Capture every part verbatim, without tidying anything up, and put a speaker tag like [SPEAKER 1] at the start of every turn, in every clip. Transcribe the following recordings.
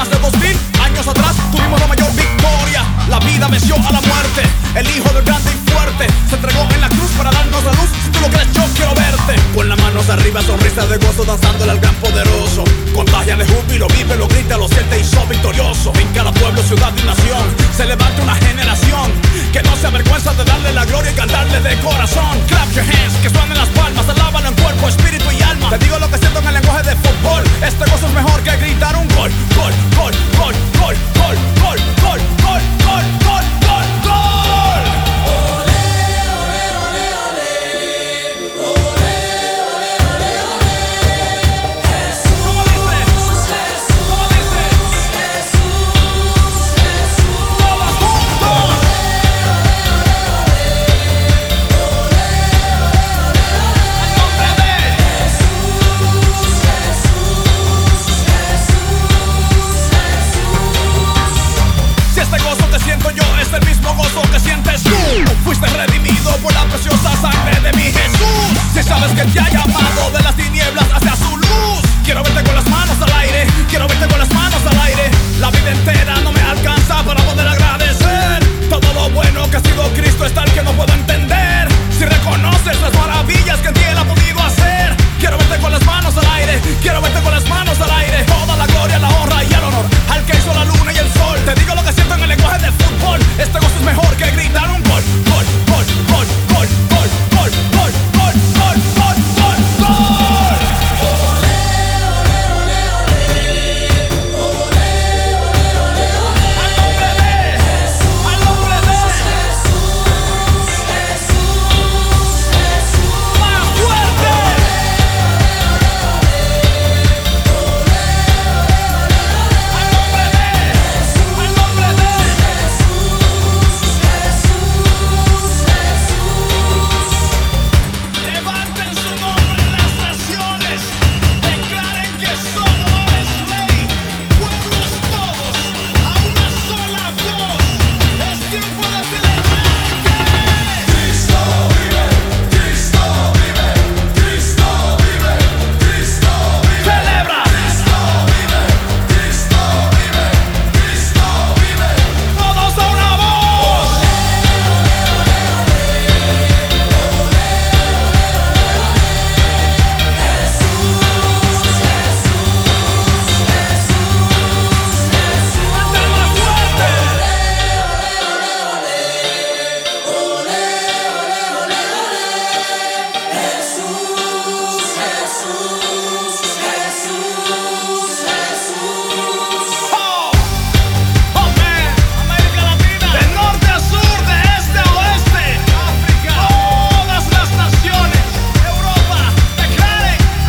[SPEAKER 1] más de dos mil años atrás tuvimos la mayor victoria. La vida venció a la muerte. El hijo del grande y fuerte se entregó en la cruz para darnos la luz. Si tú lo crees, yo quiero verte. Con las manos arriba, sonrisa de gozo, danzándole al gran poderoso. Contagia de júbilo, vive, lo grita, lo siente y sos victorioso. En cada pueblo, ciudad y nación se levanta una generación que no se avergüenza de darle la gloria y cantarle de corazón. Clap your hands, que suenen las palmas, alábalo en cuerpo, espíritu y alma. Te digo lo que siento en el lenguaje de fútbol. Este gozo es mejor que gritar un gol. Gol, gol, gol, gol, gol, gol, gol, gol, gol, gol, gol, gol. Es el mismo gozo que sientes tú. Fuiste redimido por la preciosa sangre de mi Jesús. Si sabes que te ha llamado de las tinieblas hacia su luz. Quiero verte con las manos al aire. Quiero verte con las manos al aire. La vida entera no me alcanza para poder agradecer todo lo bueno que ha sido Cristo, es tal que no puedo entender. Si reconoces las maravillas que en ti Él ha podido hacer. Quiero verte con las manos al aire. Quiero verte con las manos al aire. Toda la gloria, la honra y el honor al que hizo la luna y el sol. Te digo lo que siento en el lenguaje de fútbol. Este gozo es mejor que gritar un gol. Gol, gol, gol, gol, gol, gol, gol, gol, gol, gol, gol, gol.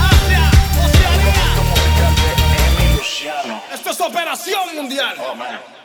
[SPEAKER 1] Operación Mundial. Oh, man.